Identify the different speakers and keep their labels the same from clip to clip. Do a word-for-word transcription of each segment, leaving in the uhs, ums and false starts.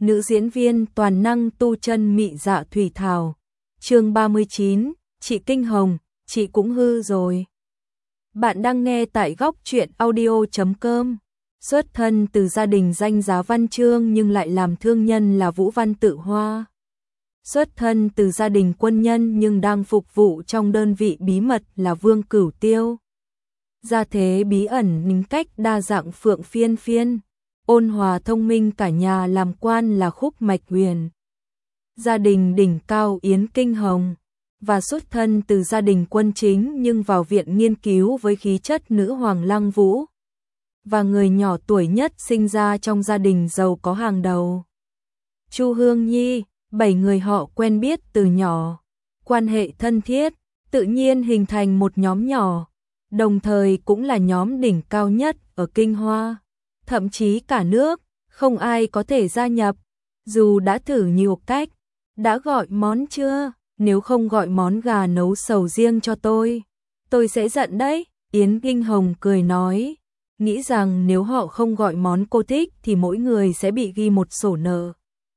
Speaker 1: nữ diễn viên toàn năng tu chân mị dạ thủy thảo. Chương ba mươi chín, chị Kinh Hồng, chị cũng hư rồi. Bạn đang nghe tại góc truyện audio chấm com. Xuất thân từ gia đình danh giá văn chương nhưng lại làm thương nhân là Vũ Văn Tự Hoa. Xuất thân từ gia đình quân nhân nhưng đang phục vụ trong đơn vị bí mật là Vương Cửu Tiêu. Gia thế bí ẩn tính cách đa dạng Phượng Phiên Phiên. Ôn hòa thông minh cả nhà làm quan là Khúc Mạch Huyền. Gia đình đỉnh cao Yến Kinh Hồng. Và xuất thân từ gia đình quân chính nhưng vào viện nghiên cứu với khí chất nữ hoàng Lăng Vũ. Và người nhỏ tuổi nhất sinh ra trong gia đình giàu có hàng đầu. Chu Hương Nhi, bảy người họ quen biết từ nhỏ. Quan hệ thân thiết, tự nhiên hình thành một nhóm nhỏ. Đồng thời cũng là nhóm đỉnh cao nhất ở Kinh Hoa. Thậm chí cả nước, không ai có thể gia nhập. Dù đã thử nhiều cách. Đã gọi món chưa? Nếu không gọi món gà nấu sầu riêng cho tôi, tôi sẽ giận đấy. Yến Kinh Hồng cười nói. Nghĩ rằng nếu họ không gọi món cô thích thì mỗi người sẽ bị ghi một sổ nợ.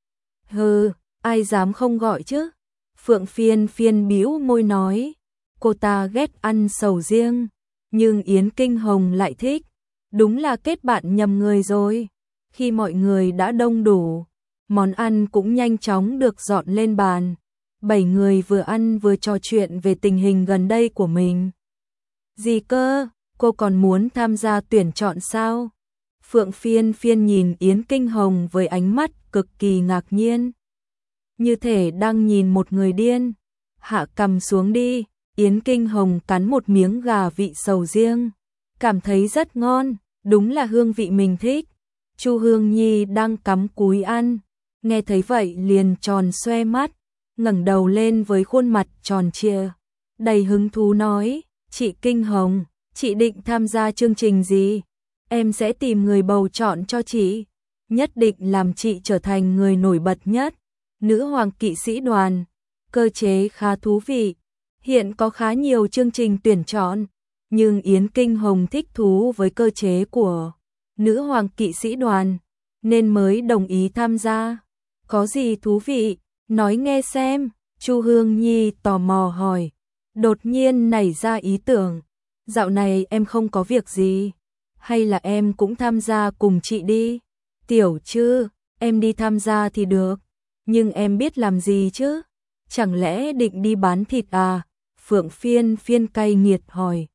Speaker 1: Hừ, ai dám không gọi chứ? Phượng Phiên Phiên bĩu môi nói. Cô ta ghét ăn sầu riêng, nhưng Yến Kinh Hồng lại thích. Đúng là kết bạn nhầm người rồi. Khi mọi người đã đông đủ, món ăn cũng nhanh chóng được dọn lên bàn. Bảy người vừa ăn vừa trò chuyện về tình hình gần đây của mình. Gì cơ? Cô còn muốn tham gia tuyển chọn sao? Phượng Phiên Phiên nhìn Yến Kinh Hồng với ánh mắt cực kỳ ngạc nhiên. Như thể đang nhìn một người điên. Hạ cầm xuống đi. Yến Kinh Hồng cắn một miếng gà vị sầu riêng. Cảm thấy rất ngon, đúng là hương vị mình thích. Chu Hương Nhi đang cắm cúi ăn. Nghe thấy vậy liền tròn xoe mắt, ngẩng đầu lên với khuôn mặt tròn trịa, đầy hứng thú nói. Chị Kinh Hồng, chị định tham gia chương trình gì? Em sẽ tìm người bầu chọn cho chị. Nhất định làm chị trở thành người nổi bật nhất. Nữ hoàng kỵ sĩ đoàn. Cơ chế khá thú vị. Hiện có khá nhiều chương trình tuyển chọn. Nhưng Yến Kinh Hồng thích thú với cơ chế của nữ hoàng kỵ sĩ đoàn. Nên mới đồng ý tham gia. Có gì thú vị? Nói nghe xem. Chu Hương Nhi tò mò hỏi. Đột nhiên nảy ra ý tưởng. Dạo này em không có việc gì. Hay là em cũng tham gia cùng chị đi? Tiểu Trư, em đi tham gia thì được. Nhưng em biết làm gì chứ? Chẳng lẽ định đi bán thịt à? Phượng Phiên Phiên cay nghiệt hỏi.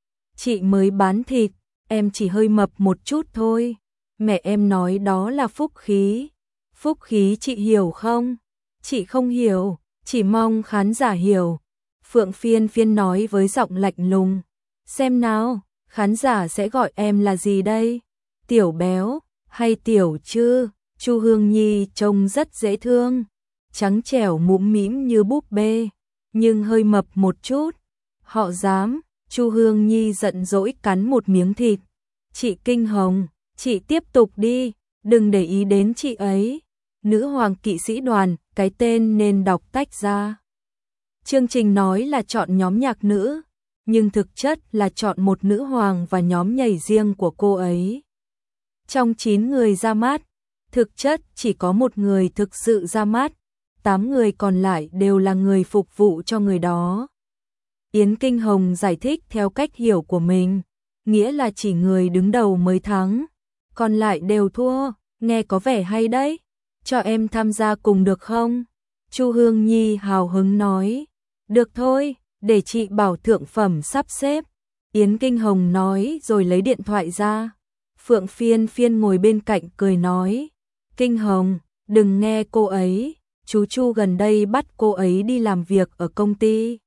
Speaker 1: Chị mới bán thịt, em chỉ hơi mập một chút thôi. Mẹ em nói đó là phúc khí. Phúc khí chị hiểu không? Chị không hiểu, chỉ mong khán giả hiểu. Phượng Phiên Phiên nói với giọng lạnh lùng. Xem nào, khán giả sẽ gọi em là gì đây? Tiểu Béo hay Tiểu Trư? Chu Hương Nhi trông rất dễ thương, trắng trẻo mũm mĩm như búp bê, nhưng hơi mập một chút. Họ dám? Chu Hương Nhi giận dỗi cắn một miếng thịt. Chị Kinh Hồng, chị tiếp tục đi, đừng để ý đến chị ấy. Nữ hoàng kỵ sĩ đoàn, cái tên nên đọc tách ra. Chương trình nói là chọn nhóm nhạc nữ, nhưng thực chất là chọn một nữ hoàng và nhóm nhảy riêng của cô ấy. Trong chín người ra mắt, thực chất chỉ có một người thực sự ra mắt, tám người còn lại đều là người phục vụ cho người đó. Yến Kinh Hồng giải thích theo cách hiểu của mình, nghĩa là chỉ người đứng đầu mới thắng, còn lại đều thua. Nghe có vẻ hay đấy, cho em tham gia cùng được không? Chu Hương Nhi hào hứng nói. Được thôi, để chị bảo thượng phẩm sắp xếp. Yến Kinh Hồng nói rồi lấy điện thoại ra. Phượng Phiên Phiên ngồi bên cạnh cười nói. Kinh Hồng, đừng nghe cô ấy, chú Chu gần đây bắt cô ấy đi làm việc ở công ty.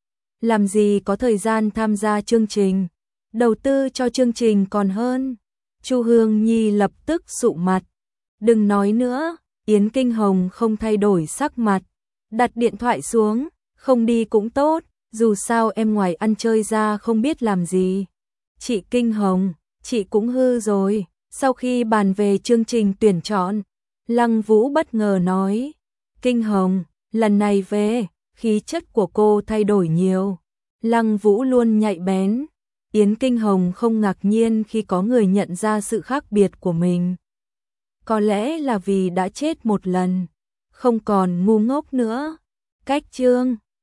Speaker 1: Làm gì có thời gian tham gia chương trình, đầu tư cho chương trình còn hơn. Chu Hương Nhi lập tức sụ mặt. Đừng nói nữa. Yến Kinh Hồng không thay đổi sắc mặt, đặt điện thoại xuống. Không đi cũng tốt, dù sao em ngoài ăn chơi ra không biết làm gì. Chị Kinh Hồng, chị cũng hư rồi. Sau khi bàn về chương trình tuyển chọn, Lăng Vũ bất ngờ nói. Kinh Hồng, lần này về, khí chất của cô thay đổi nhiều. Lăng Vũ luôn nhạy bén. Yến Kinh Hồng không ngạc nhiên khi có người nhận ra sự khác biệt của mình. có lẽ là vì đã chết một lần, không còn ngu ngốc nữa. Cách chương